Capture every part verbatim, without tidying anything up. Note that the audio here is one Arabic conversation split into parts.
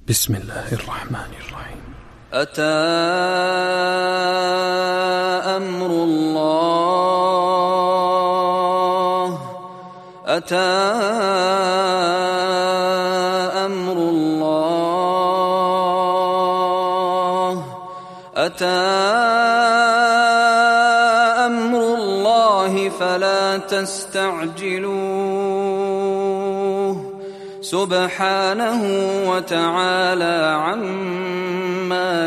بسم الله الرحمن الرحيم. أتى أمر الله أتى أمر الله أتى أمر الله فلا تستعجلوه سبحانه وتعالى عما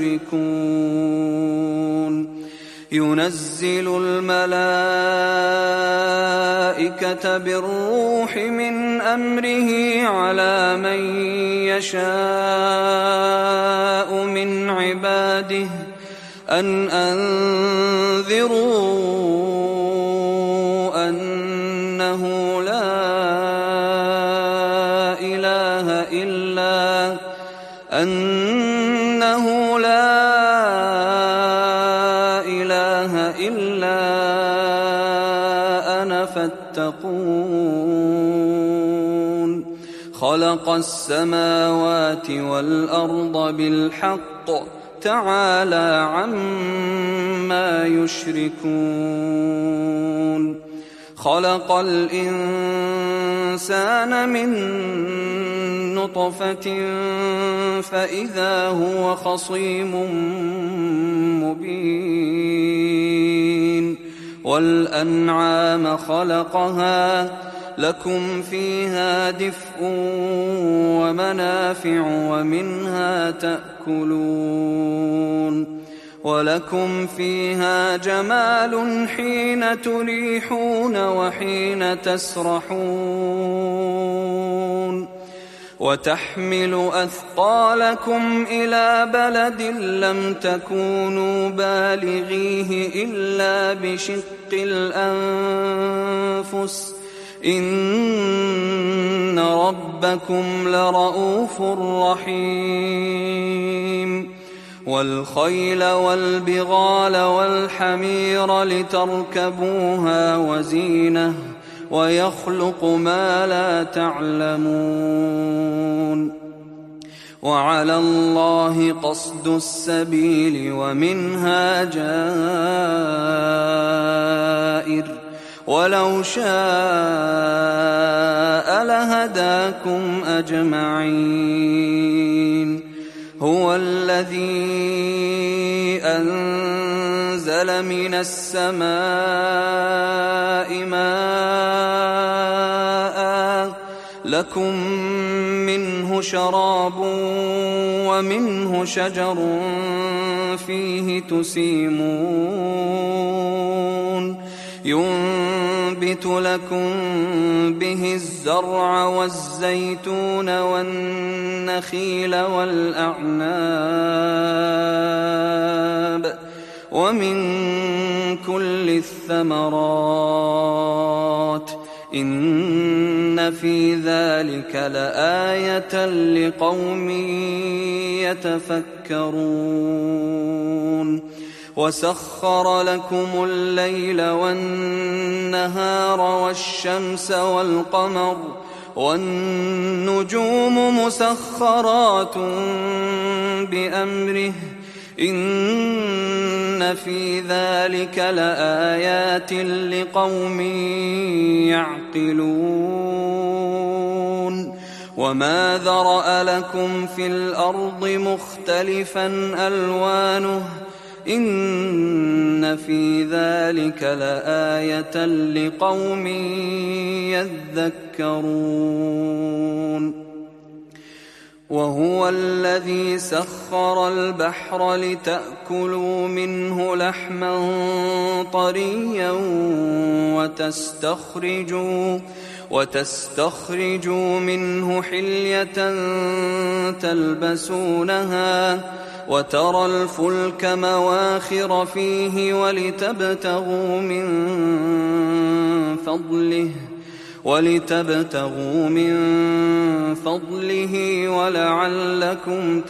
يشركون. ينزل الملائكة بالروح من أمره على من يشاء من عباده أن أنذروا أنه لا إله إلا أنه لا إله إلا أنا فاتقون. خلق السماوات والأرض بالحق تعالى عما يشركون. خلق الإنسان من نطفة فإذا هو خصيم مبين. والأنعام خلقها لكم فيها دفء ومنافع ومنها تأكلون ولكم فيها جمال حين تريحون وحين تسرحون. وتحمل أثقالكم إلى بلد لم تكونوا بالغيه إلا بشق الأنفس إن ربكم لرؤوف رحيم. والخيل والبغال والحمير لتركبوها وزينة ويخلق ما لا تعلمون. وعلى الله قصد السبيل ومنها جائر ولو شاء لهداكم أجمعين. هو الذي أنزل من السماء ماء لكم منه شراب ومنه شجر فيه تسيمون. ينبت لكم به الزرع والزيتون والنخيل والأعناب ومن كل الثمرات إن في ذلك لآية لقوم يتفكرون. وسخر لكم الليل والنهار والشمس والقمر والنجوم مسخرات بأمره إن في ذلك لآيات لقوم يعقلون. وما ذرأ لكم في الأرض مختلفا ألوانه إن في ذلك لآية لقوم يذكرون. وهو الذي سخر البحر لتأكلوا منه لحما طريا وتستخرجوا وتستخرجوا منه حلية تلبسونها وترى الفلك مواخر فيه ولتبتغوا من فضله ولتبتغوا من فضله ولعلكم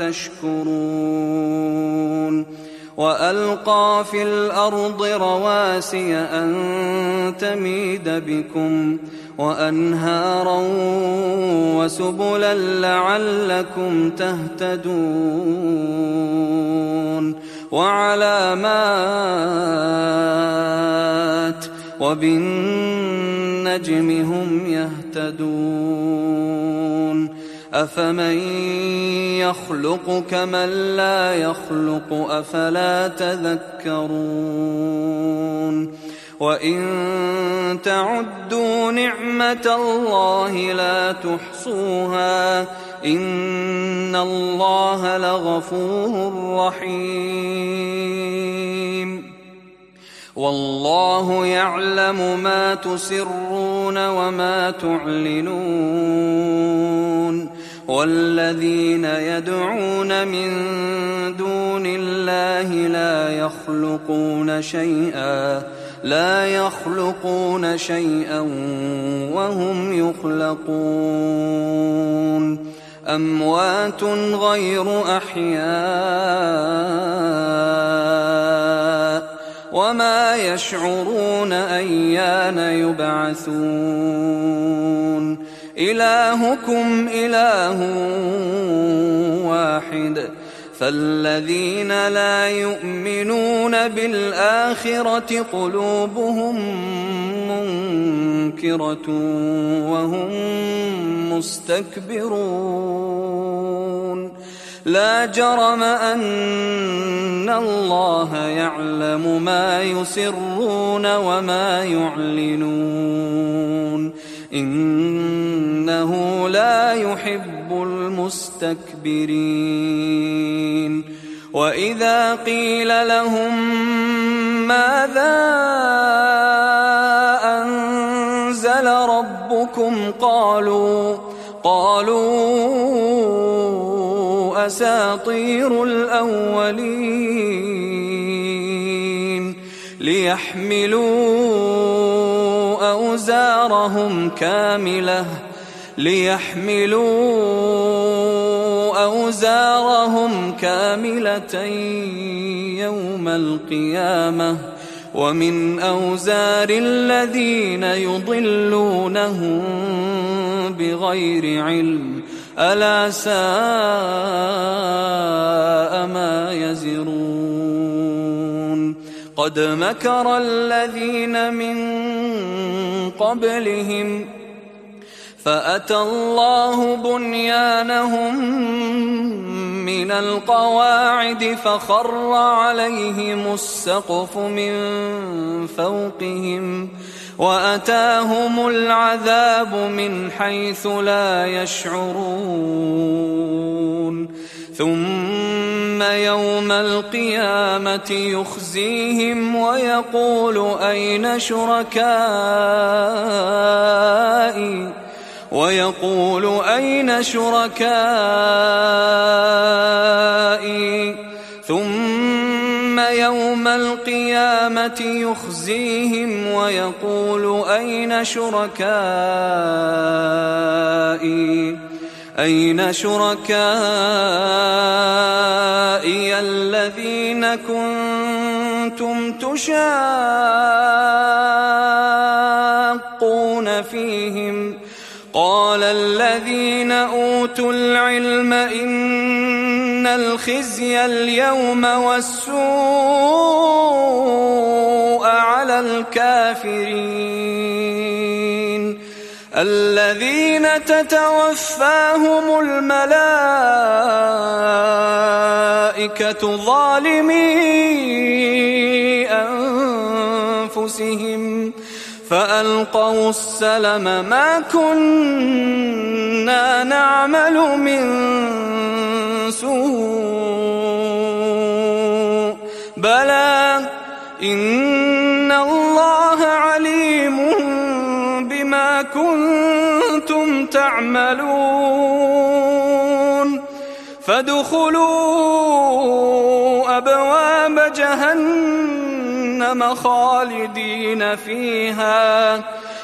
تشكرون. وألقى في الأرض رواسي أن تميد بكم وأنهارا وسبلا لعلكم تهتدون وعلامات وبالنجم هم يهتدون أفمن يخلق كمن لا يخلق أفلا تذكرون وإن تعدوا نعمة الله لا تحصوها إن الله لغفور رحيم والله يعلم ما تسرون وما تعلنون والذين يدعون من دون الله لا يخلقون شيئا لا يخلقون شيئا وهم يخلقون أموات غير أحياء وما يشعرون أيان يبعثون إلهكم إله واحد فالذين لا يؤمنون بالآخرة قلوبهم منكرة وهم مستكبرون لا جرم أن الله يعلم ما يسرون وما يعلنون إنه لا يحب المستكبرين وإذا قيل لهم ماذا أنزل ربكم قالوا قالوا أساطير الأولين ليحملوا أوزارهم كاملة ليحملوا أوزارهم كاملة يوم القيامة ومن أوزار الذين يضلونهم بغير علم ألا ساء ما يزرون قد مكر الذين من قبلهم فأتى الله بنيانهم من القواعد فخر عليهم السقف من فوقهم وأتاهم العذاب من حيث لا يشعرون ثم يوم القيامة يخزيهم ويقول أين شركائي ويقول أين شركائي ثم يوم القيامة يخزيهم ويقول أين شركائي أين شركائي الذين كنتم تشاقون فيهم قال الذين أوتوا العلم إن الخزي اليوم والسوء على الكافرين الذين تتوفاهم الملائكة ظالمي أنفسهم فألقوا السلم ما كنا نعمل من سوء بلى إن الله عليم بما كنتم تعملون فادخلوا أبواب جهنم خالدين فيها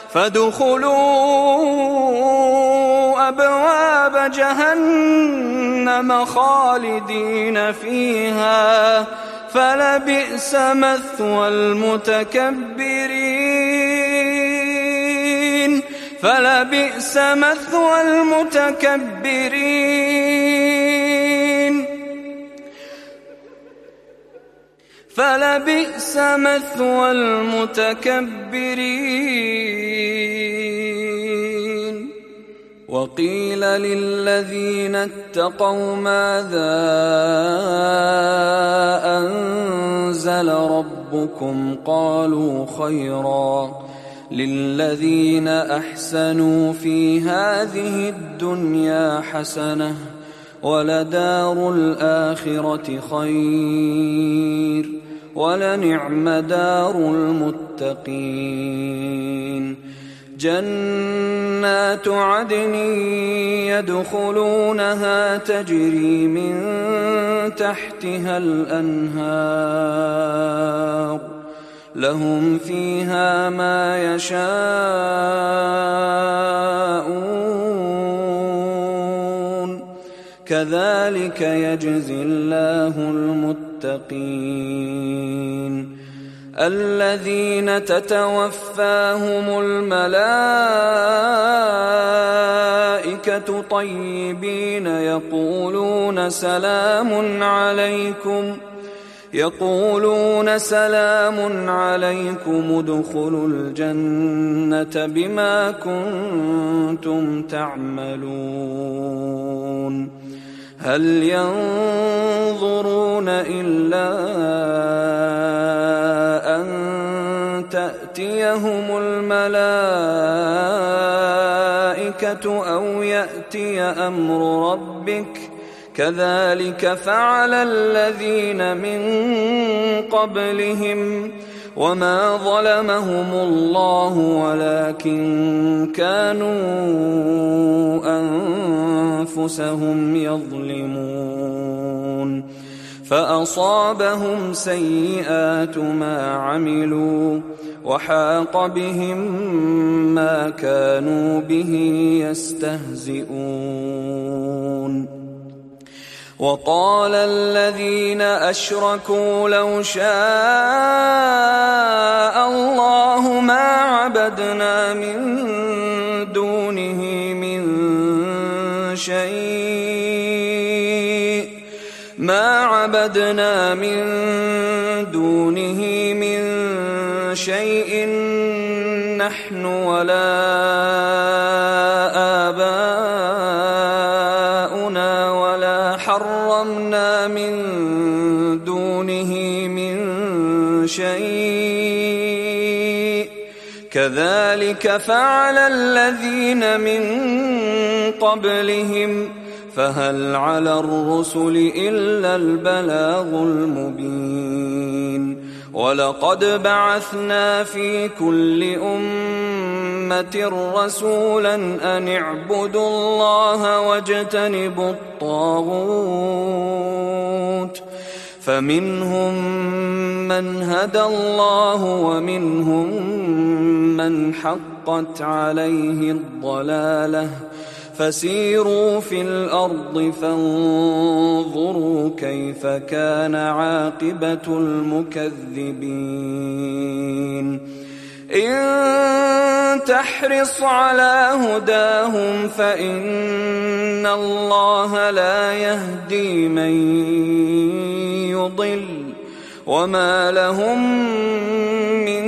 فادخلوا أبواب جهنم خالدين فيها فلبئس مثوى المتكبرين فلبئس مثوى المتكبرين فلبئس مثوى المتكبرين وقيل للذين اتقوا ماذا أنزل ربكم قالوا خيرا للذين أحسنوا في هذه الدنيا حسنة ولدار الآخرة خير ولنعم دار المتقين جنات عدن يدخلونها تجري من تحتها الأنهار لهم فيها ما يشاءون كذلك يجزي الله المتقين الذين تتوفاهم الملائكة طيبين يقولون سلام عليكم يقولون سلام عليكم ادخلوا الجنة بما كنتم تعملون هل ينظرون إلا أن تأتيهم الملائكة أو يأتي أمر ربك كذلك فعل الذين من قبلهم وما ظلمهم الله ولكن كانوا أنفسهم يظلمون فأصابهم سيئات ما عملوا وحاق بهم ما كانوا به يستهزئون وقال الذين أشركوا لو شاء الله ما عبدنا من دونه من شيء ما عبدنا من دونه من شيء نحن ولا آباؤنا ولا حرمنا من دونه من شيء كذلك فعل الذين من قبلهم فهل على الرسل إلا البلاغ المبين ولقد بعثنا في كل أمة رسولا أن اعبدوا الله واجتنبوا الطاغوت فمنهم من هدى الله ومنهم من حقت عليه الضلالة فسيروا في الأرض فانظروا كيف كان عاقبة المكذبين إن تحرص على هداهم فإن الله لا يهدي من يضل وما لهم من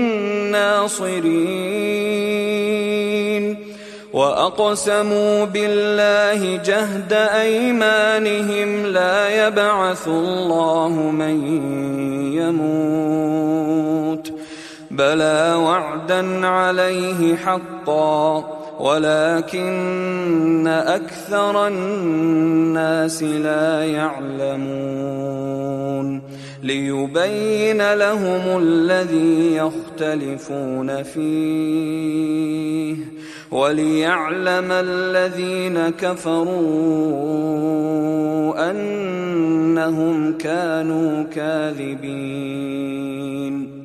ناصرين وأقسموا بالله جهد أيمانهم لا يبعث الله من يموت بلى وعدا عليه حقا ولكن أكثر الناس لا يعلمون ليبين لهم الذي يختلفون فيه وليعلم الذين كفروا أنهم كانوا كاذبين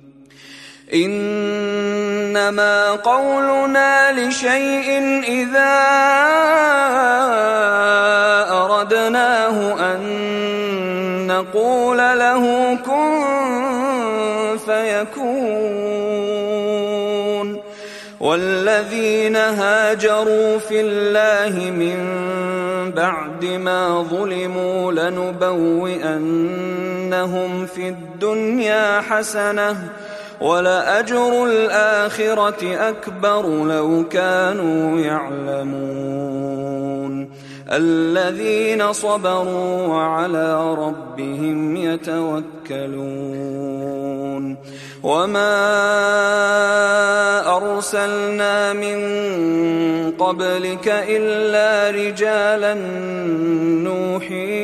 إنما قولنا لشيء إذا أردناه أن نقول له كن فيكون والذين هاجروا في الله من بعد ما ظلموا لنبوئنهم في الدنيا حسنة ولأجر الآخرة أكبر لو كانوا يعلمون الذين صبروا وعلى ربهم يتوكلون وما أرسلنا من قبلك إلا رجالا نوحي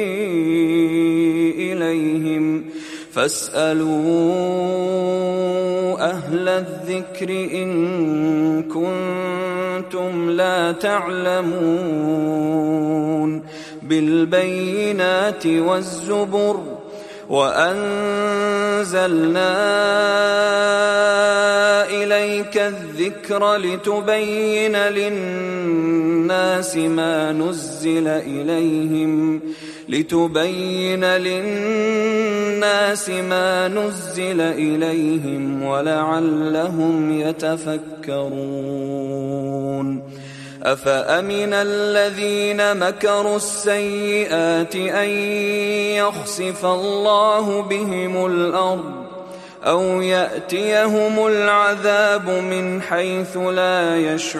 إليهم فاسألوا أهل الذكر إن كنتم لا تعلمون بالبينات والزبر وأنزلنا إليك الذكر لتبين للناس ما نزل إليهم لتبين للناس ما نزل إليهم ولعلهم يتفكرون أفأمن الذين مكروا السيئات أن يخسف الله بهم الأرض أو يأتيهم العذاب من حيث لا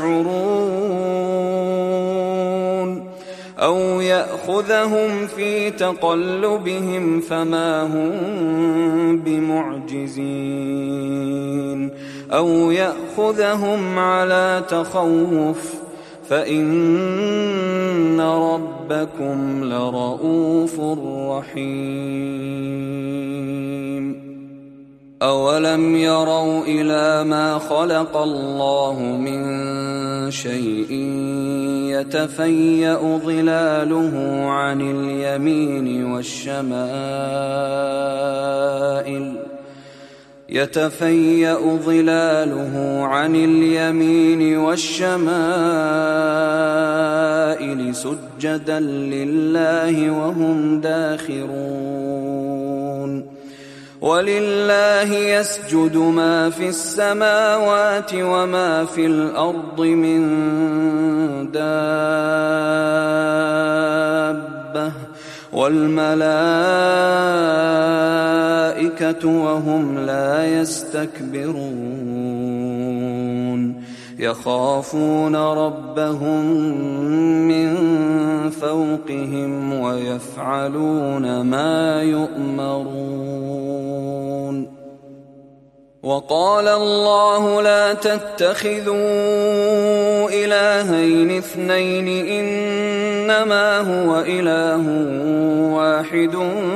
يشعرون أو يأخذهم في تقلبهم فما هم بمعجزين أو يأخذهم على تخوف فإن ربكم لرؤوف رحيم أولم يروا إلى ما خلق الله من شيء يتفيأ ظلاله عن اليمين والشمائل يتفيأ ظلاله عن اليمين والشمائل سجدا لله وهم داخرون ولله يسجد ما في السماوات وما في الأرض من دابة والملائكة وهم لا يستكبرون يخافون ربهم من فوقهم ويفعلون ما يؤمرون وقال الله لا تتخذوا إلهين اثنين إنما هو إله واحد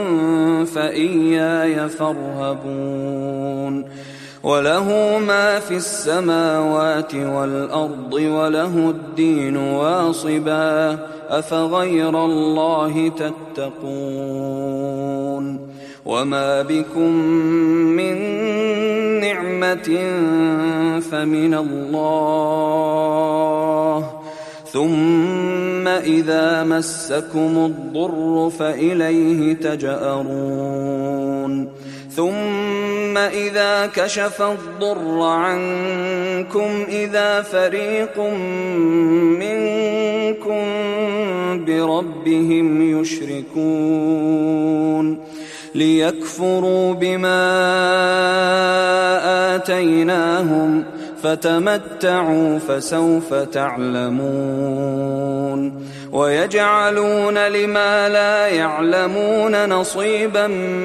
فإياي فارهبون وله ما في السماوات والأرض وله الدين واصبا أفغير الله تتقون وما بكم من نعمة فمن الله ثم إذا مسكم الضر فإليه تجأرون ثم إذا كشف الضر عنكم إذا فريق منكم بربهم يشركون ليكفروا بما آتيناهم فتمتعوا فسوف تعلمون ويجعلون لما لا يعلمون نصيبا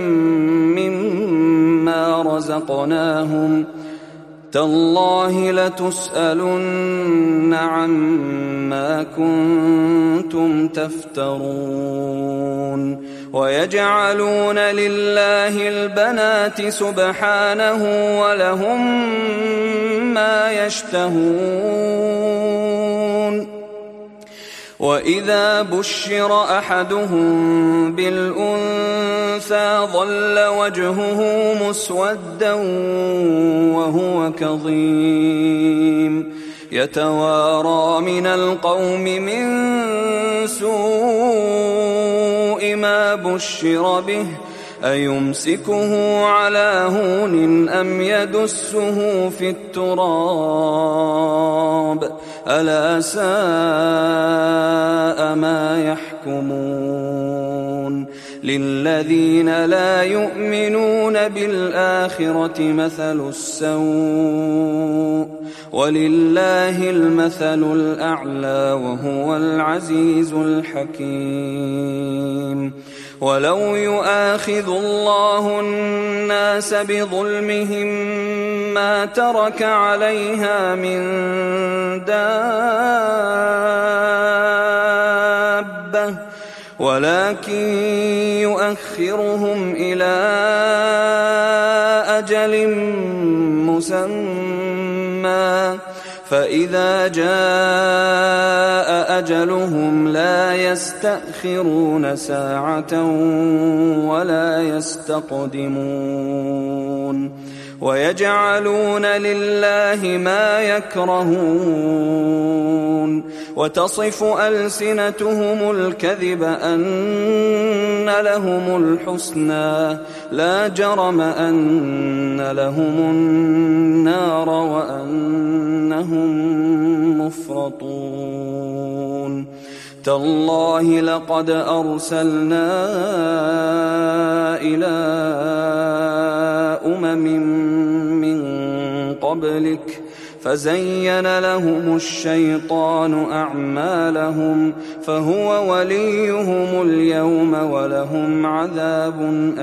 مما رزقناهم تالله لتسألن عما كنتم تفترون ويجعلون لله البنات سبحانه ولهم ما يشتهون وإذا بشر أحدهم بالأنثى ظل وجهه مسودا وهو كظيم يتوارى من القوم من سوء ما بشر به أيمسكه على هون أم يدسه في التراب ألا ساء ما يحكمون للذين لا يؤمنون بالآخرة مثل السوء ولله المثل الأعلى وهو العزيز الحكيم ولو يؤاخذ الله الناس بظلمهم ما ترك عليها من دابة ولكن يؤخرهم إلى أجل مسمى فإذا جاء أجلهم لا يستأخرون ساعة ولا يستقدمون ويجعلون لله ما يكرهون وتصف ألسنتهم الكذب أن لهم الحسنى لا جرم أن لهم النار وأنهم مفرطون تالله لقد أرسلنا إلى أمم من قبلك فزين لهم الشيطان أعمالهم فهو وليهم اليوم ولهم عذاب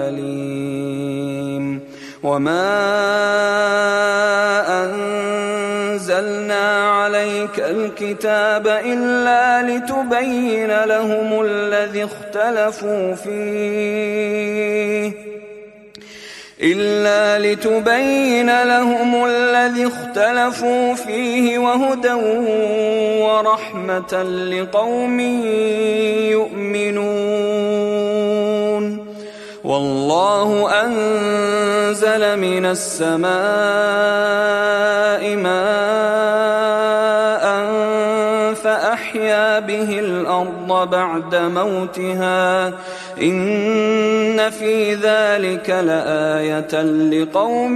أليم وما أنزلنا عليك الكتاب إلا لتبين لهم الذي اختلفوا فيه إلا لتبين لهم الذي اختلفوا فيه وهدى ورحمة لقوم يؤمنون والله أنزل من السماء ماء فأحيا به الأرض بعد موتها إن في ذلك لآية لقوم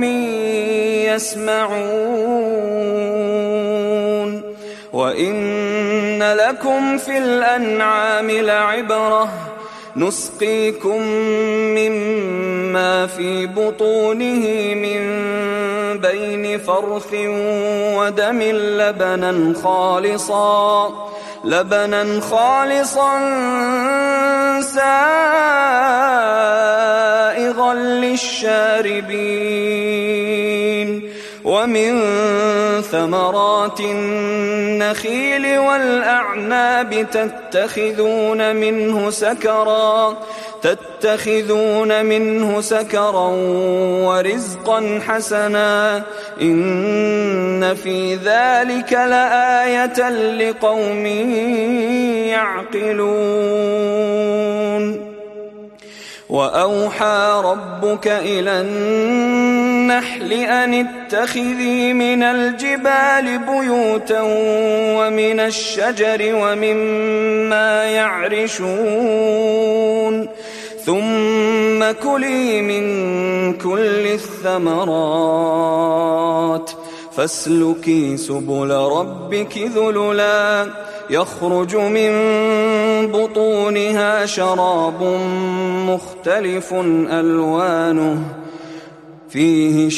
يسمعون وإن لكم في الأنعام لعبرة نسقيكم مما في بطونه من بين فرث ودم لبنا خالصا لبنا خالصا سائغا للشاربين ومن ثمرات النخيل والأعناب تتخذون منه سكرا تتخذون منه سكرا ورزقا حسنا إن في ذلك لآية لقوم يعقلون وأوحى ربك إلى النحل أن اتخذي من الجبال بيوتا ومن الشجر ومما يعرشون ثم كلي من كل الثمرات فاسلكي سبل ربك ذللا يخرج من بطونها شراب مختلف ألوانه فيه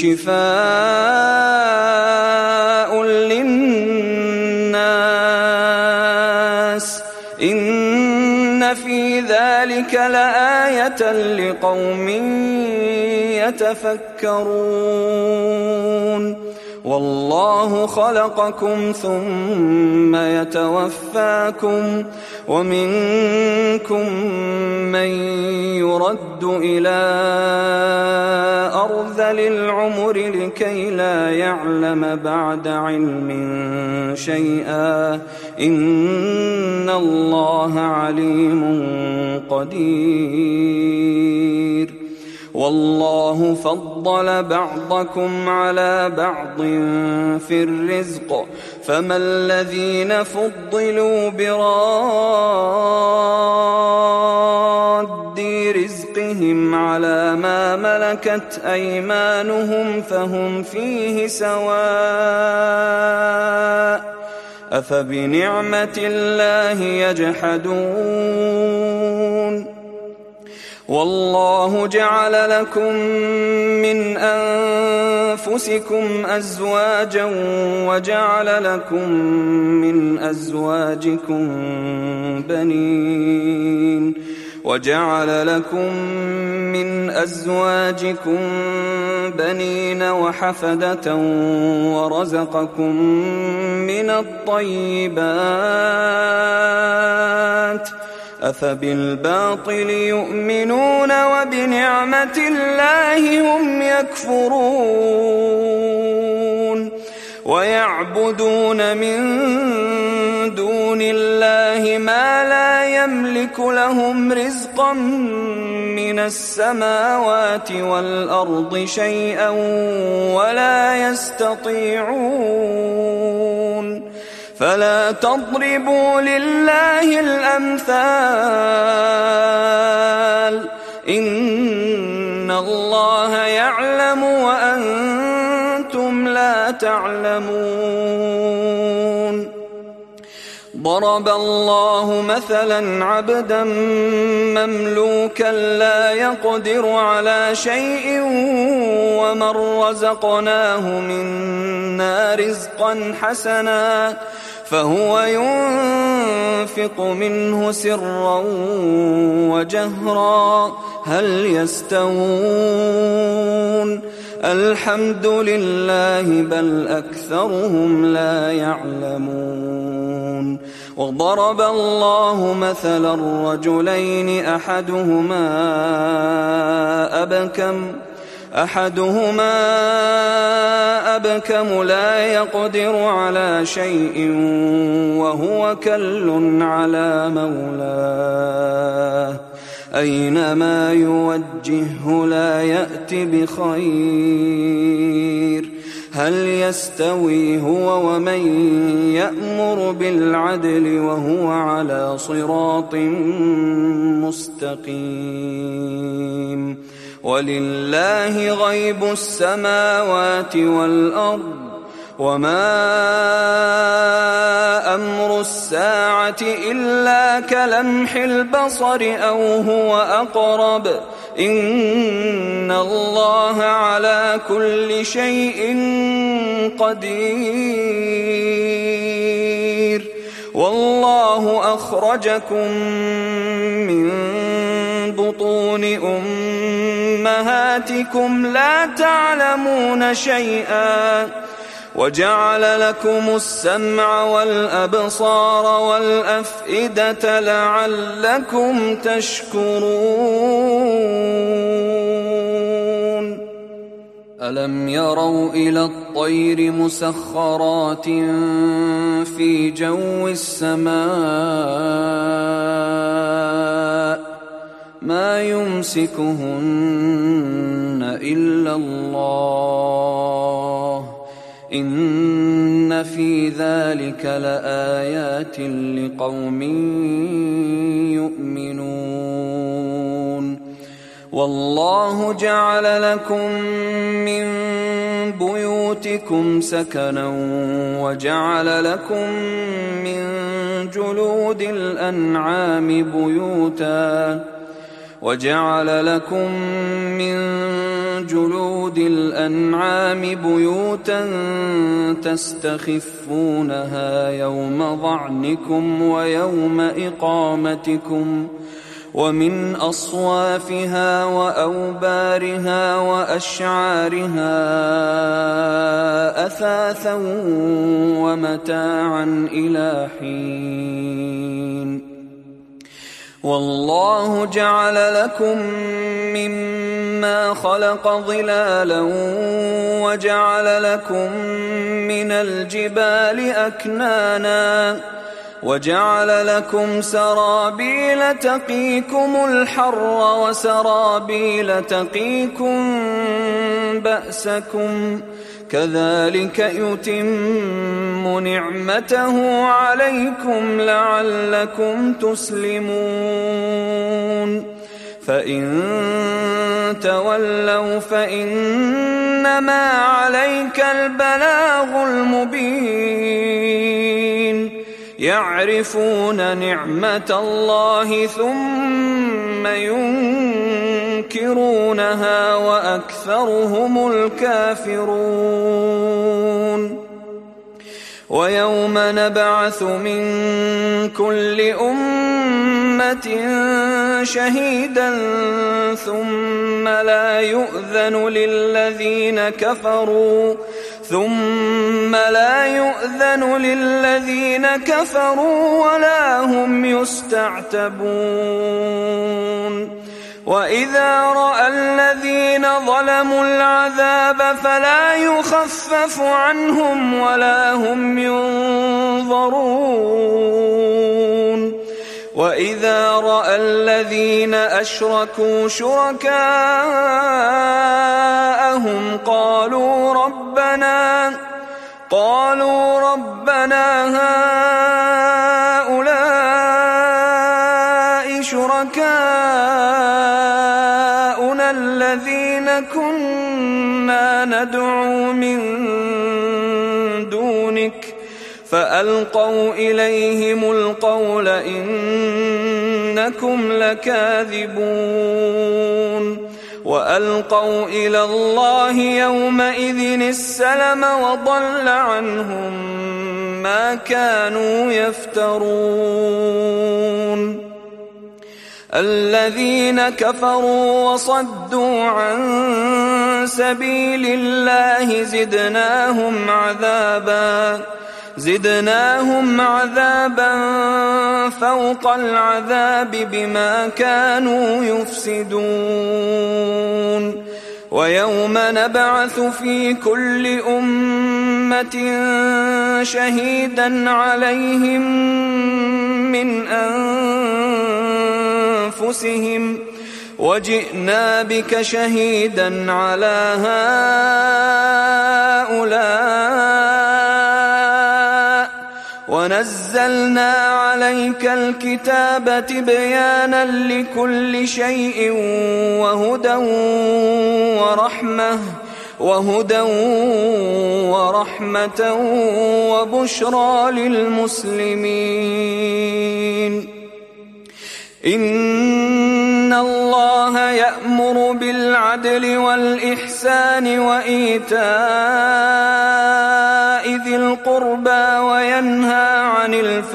شفاء للناس إن في ذلك لآية لقوم يتفكرون والله خلقكم ثم يتوفاكم ومنكم من يرد إلى أرذل العمر لكي لا يعلم بعد علم شيئا إن الله عليم قدير والله فضل بعضكم على بعض في الرزق فما الذين فضلوا براد رزقهم على ما ملكت أيمانهم فهم فيه سواء أفبنعمة الله يجحدون والله جعل لكم من أنفسكم أزواجا وجعل لكم من أزواجكم بنين وجعل لكم من أزواجكم بنين وحفدة ورزقكم من الطيبات أفبالباطل يؤمنون وبنعمة الله هم يكفرون ويعبدون من دون الله ما لا يملك لهم رزقا من السماوات والأرض شيئا ولا يستطيعون فلا تضربوا لله الأمثال إن الله يعلم وأنتم لا تعلمون ضرب الله مثلا عبدا مملوكا لا يقدر على شيء ومن رزقناه منا رزقا حسنا فهو ينفق منه سرا وجهرا هل يستوون الحمد لله بل أكثرهم لا يعلمون وضرب الله مثلا رجلين أحدهما أبكم أحدهما أبكم لا يقدر على شيء وهو كل على مولاه أينما يوجهه لا يأت بخير هل يستوي هو ومن يأمر بالعدل وهو على صراط مستقيم ولله غيب السماوات والأرض وما أمر الساعة إلا كلمح البصر أو هو أقرب إن الله على كل شيء قدير والله أخرجكم من بطون أمهاتكم لا تعلمون شيئا وجعل لكم السمع والأبصار والأفئدة لعلكم تشكرون ألم يروا إلى الطير مسخرات في جو السماء ما يمسكهن إلا الله إن في ذلك لآيات لقوم يؤمنون والله جعل لكم من بيوتكم سكنا وجعل لكم من جلود الأنعام بيوتا وجعل لكم من جلود الأنعام بيوتا تستخفونها يوم ظعنكم ويوم إقامتكم ومن أصوافها وأوبارها وأشعارها أثاثا ومتاعا إلى حين والله جعل لكم مما خلق ظلالا وجعل لكم من الجبال أكنانا وجعل لكم سرابيل تقيكم الحر وسرابيل تقيكم بأسكم كذلك يتم نعمته عليكم لعلكم تسلمون فإن تولوا فإنما عليك البلاغ المبين يعرفون نعمة الله ثم ينكرونها وأكثرهم الكافرون ويوم نبعث من كل أمة شهيدا ثم لا يؤذن للذين كفروا ثم لا يؤذن للذين كفروا ولا هم يستعتبون وإذا رأى الذين ظلموا العذاب فلا يخفف عنهم ولا هم ينظرون وإذا رأى الذين أشركوا شركاءهم قالوا ربنا قالوا ربنا هؤلاء شركاؤنا الذين كنا ندعو من دونك فألقوا إليهم القول إنكم لكاذبون وألقوا إلى الله يومئذ السلم وضل عنهم ما كانوا يفترون الذين كفروا وصدوا عن سبيل الله زدناهم عذابا زدناهم عذابا فوق العذاب بما كانوا يفسدون ويوم نبعث في كل أمة شهيدا عليهم من أنفسهم وجئنا بك شهيدا على هؤلاء ونزلنا عليك الكتاب تبيانا لكل شيء وهدى ورحمة وهدى ورحمة وبشرى للمسلمين إن الله يأمر بالعدل والإحسان وإيتاء ذي القربى وينهى عن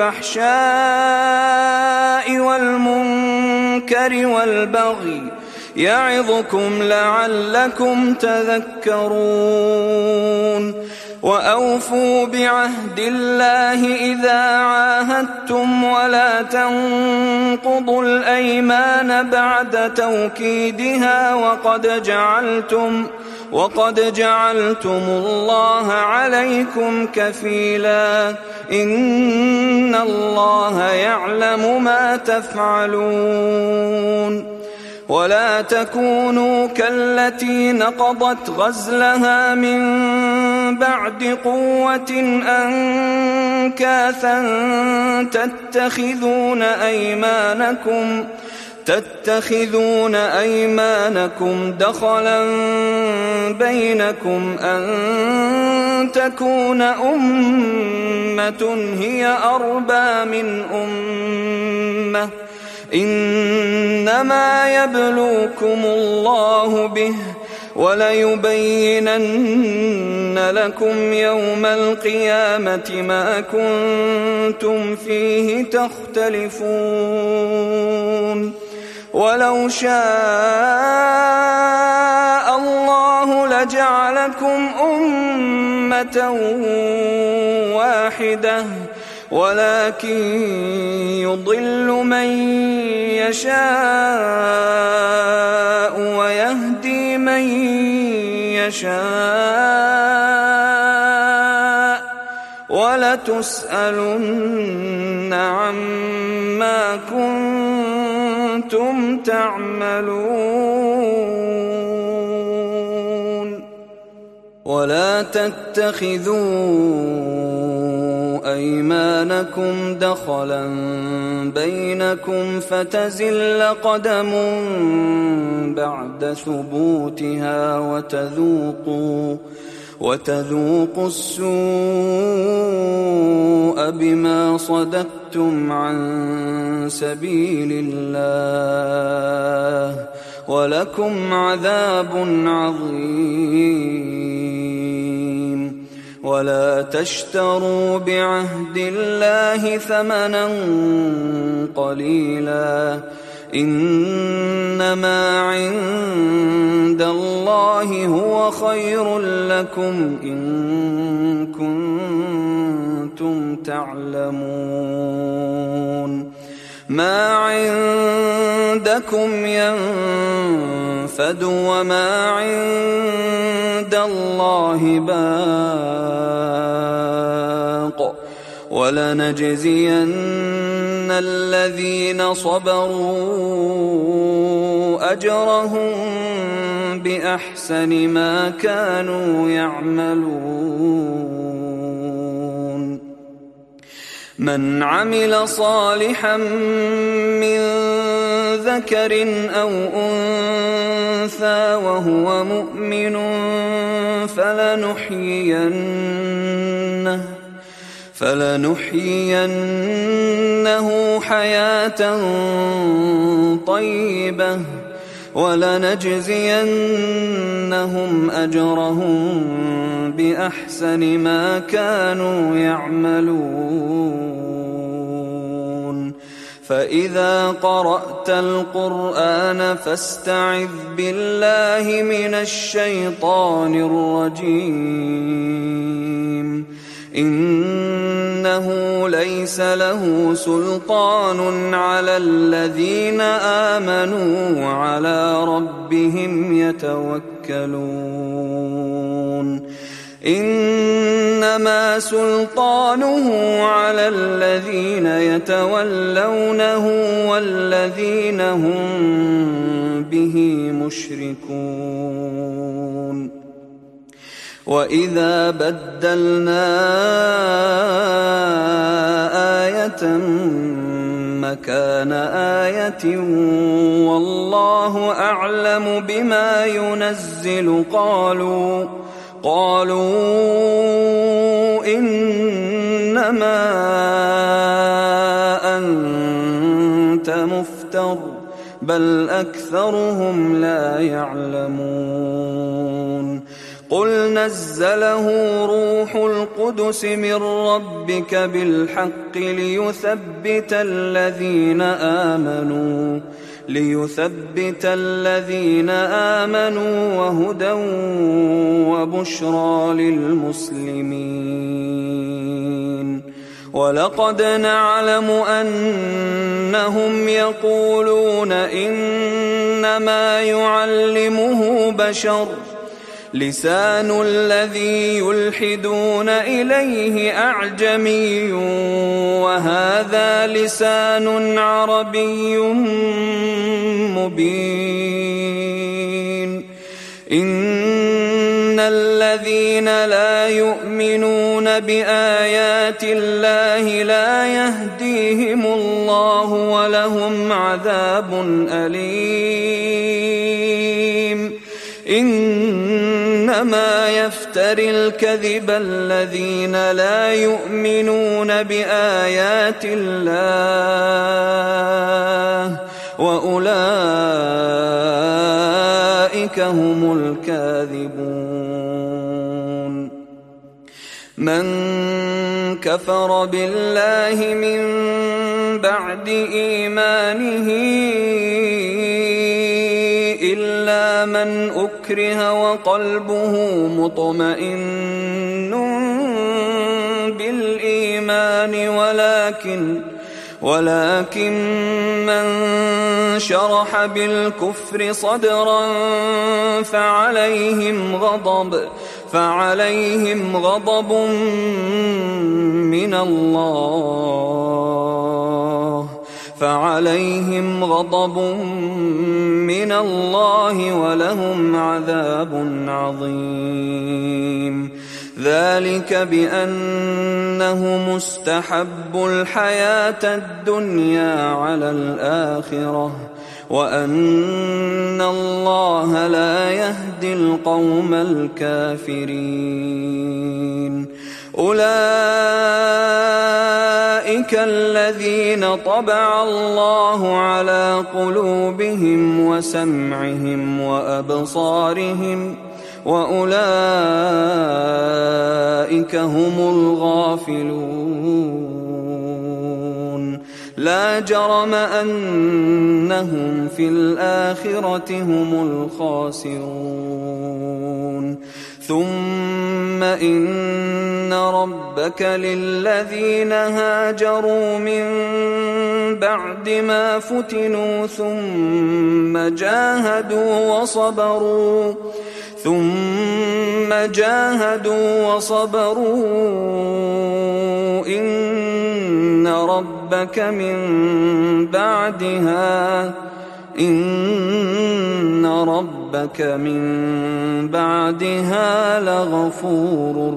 الفحشاء والمنكر والبغي يعظكم لعلكم تذكرون وأوفوا بعهد الله إذا عاهدتم ولا تنقضوا الأيمان بعد توكيدها وقد جعلتم وقد جعلتم الله عليكم كفيلا إن الله يعلم ما تفعلون ولا تكونوا كالتي نقضت غزلها من بعد قوة أنكاثا تتخذون أيمانكم تتخذون أيمانكم دخلا بينكم أن تكون أمة هي أربى من أمة إنما يبلوكم الله به وليبينن لكم يوم القيامة ما كنتم فيه تختلفون ولو شاء الله لجعلكم أمة واحدة ولكن يضل من يشاء ويهدي من يشاء ولتسألن عما كنتم تعملون ولا تتخذوا أيمانكم دخلا بينكم فتزل قدم بعد ثبوتها وتذوقوا وتذوقوا السوء بما صددتم عن سبيل الله ولكم عذاب عظيم. ولا تشتروا بعهد الله ثمنا قليلا إنما عند الله هو خير لكم إن كنتم تعلمون. ما عندكم ينفد وما عند الله باق ولنجزين الذين صبروا أجرهم بأحسن ما كانوا يعملون. من عمل صالحا من ذكر أو أنثى وهو مؤمن فلنحيينه فلنحيينه حياة طيبة ولنجزينهم أجرهم بأحسن ما كانوا يعملون. فإذا قرأت القرآن فاستعذ بالله من الشيطان الرجيم إنه ليس له سلطان على الذين آمنوا وعلى ربهم يتوكلون. إنما سلطانه على الذين يتولونه والذين هم به مشركون. وإذا بدلنا آية مكان آية والله أعلم بما ينزل قالوا قالوا إنما أنت مفتر بل أكثرهم لا يعلمون. قل نزله روح القدس من ربك بالحق ليثبت الذين آمنوا ليثبت الذين آمنوا وهدى وبشرى للمسلمين. ولقد نعلم أنهم يقولون إنما يعلمه بشر لسان الذي يلحدون إليه أعجمي وهذا لسان عربي مبين. إن الذين لا يؤمنون بآيات الله لا يهديهم الله ولهم عذاب أليم. إنما يفتري الكذب الذين لا يؤمنون بآيات الله وأولئك هم الكاذبون. من كفر بالله من بعد إيمانه إلا من أكره وقلبه مطمئن بالإيمان ولكن ولكن من شرح بالكفر صدرا فعليهم غضب فعليهم غضب من الله فعليهم غضب من الله ولهم عذاب عظيم. ذلك بأنه مستحب الحياة الدنيا على الآخرة وأن الله لا يهدي القوم الكافرين. أولئك الذين طبع الله على قلوبهم وسمعهم وأبصارهم وأولئك هم الغافلون. لا جرم أنهم في الآخرة هم الخاسرون. ثم إن ربك للذين هاجروا من بعد ما فتنوا ثم جاهدوا وصبروا ثم جاهدوا وصبروا إن ربك من بعدها إن ربك من بعدها لغفور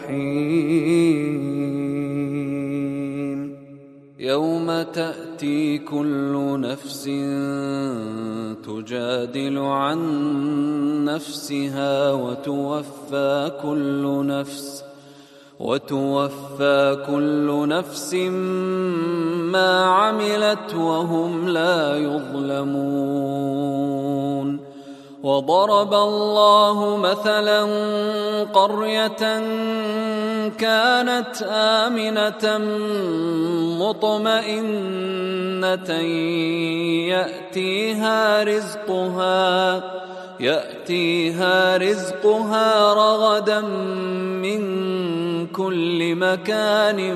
رحيم. يوم تأتي كل نفس تجادل عن نفسها وتوفى كل نفس وتوفى كل نفس ما عملت وهم لا يظلمون. وضرب الله مثلا قرية كانت آمنة مطمئنة يأتيها رزقها يأتيها رزقها رغدا من كل مكان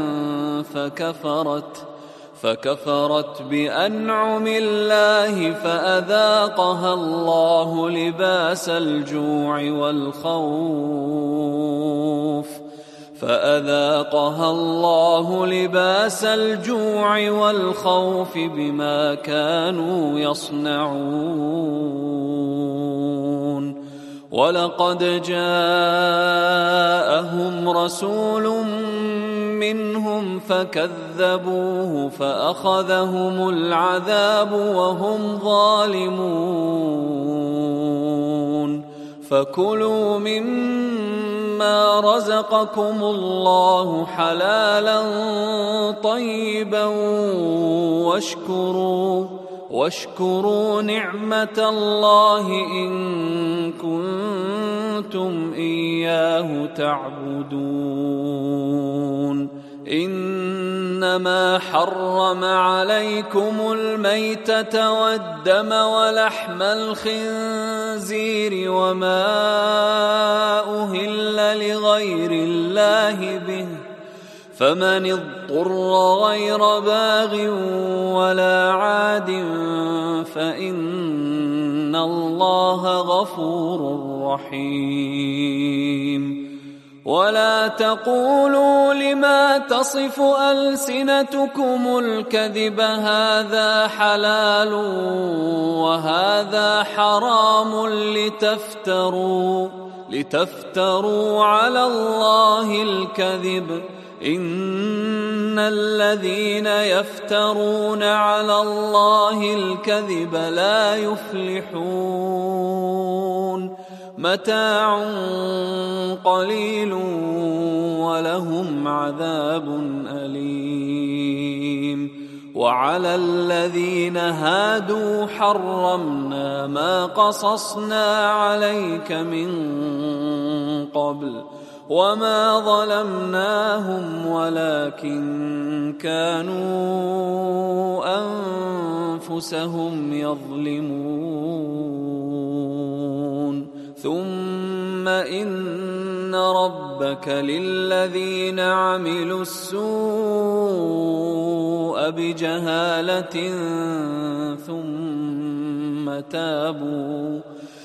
فكفرت فكفرت بأنعم الله فأذاقها الله لباس الجوع والخوف فأذاقها الله لباس الجوع والخوف بما كانوا يصنعون. ولقد جاءهم رسول منهم فكذبوه فأخذهم العذاب وهم ظالمون. فكلوا مما رزقكم الله حلالا طيبا واشكروا واشكروا نعمة الله إن كنتم إياه تعبدون. إنما حرم عليكم الميتة والدم ولحم الخنزير وما أهل لغير الله به فمن اضطر غير باغ ولا عاد فإن الله غفور رحيم. ولا تقولوا لما تصف ألسنتكم الكذب هذا حلال وهذا حرام لتفتروا لتفتروا على الله الكذب إن الذين يفترون على الله الكذب لا يفلحون. متاع قليل ولهم عذاب أليم. وعلى الذين هادوا حرمنا ما قصصنا عليك من قبل وما ظلمناهم ولكن كانوا أنفسهم يظلمون. ثم إن ربك للذين عملوا السوء بجهالة ثم تابوا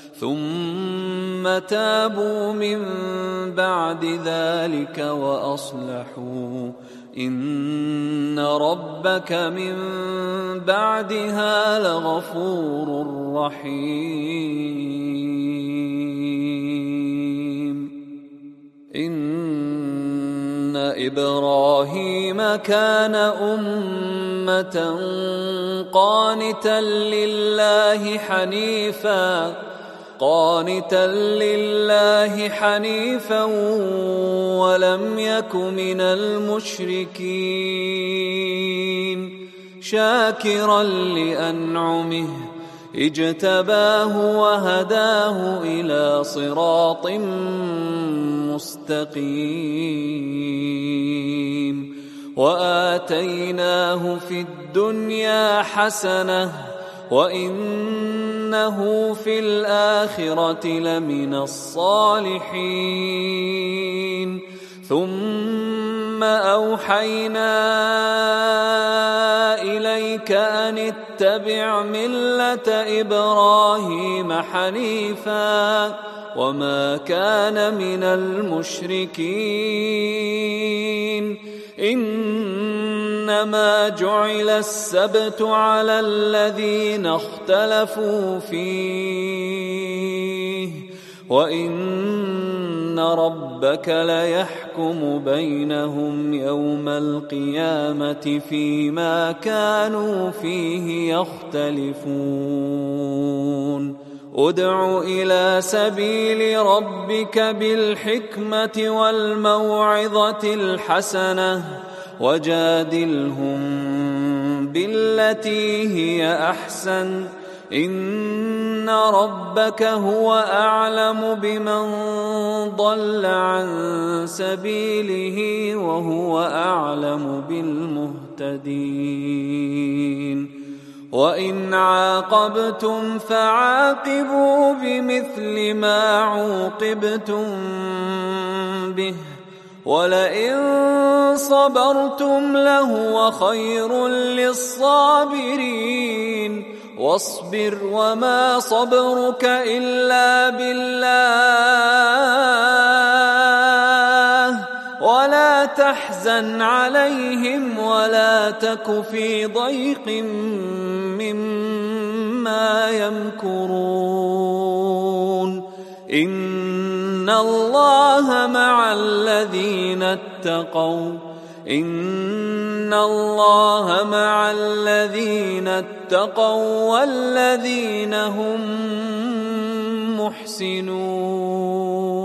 ثم تابوا من بعد ذلك وأصلحوا إن ربك من بعدها لغفور رحيم. إن إبراهيم كان أمة قانتا لله حنيفا قانتا لله حنيفا ولم يك من المشركين شاكرا لأنعمه اجتباه وهداه إلى صراط مستقيم وآتيناه في الدنيا حسنة وإنه في الآخرة لمن الصالحين ثم أوحينا إليك أن اتبع ملة إبراهيم حنيفا وما كان من المشركين إنما جعل السبت على الذين اختلفوا فيه وإن ربك ليحكم بينهم يوم القيامة فيما كانوا فيه يختلفون ادع إلى سبيل ربك بالحكمة والموعظة الحسنة وجادلهم بالتي هي أحسن إن ربك هو أعلم بمن ضل عن سبيله وهو أعلم بالمهتدين وإن عاقبتم فعاقبوا بمثل ما عوقبتم به ولئن صبرتم لهو خير للصابرين واصبر وما صبرك إلا بالله ولا تحزن عليهم ولا تك في ضيق مما يمكرون إن الله مع الذين اتقوا إن الله مع الذين اتقوا والذين هم محسنون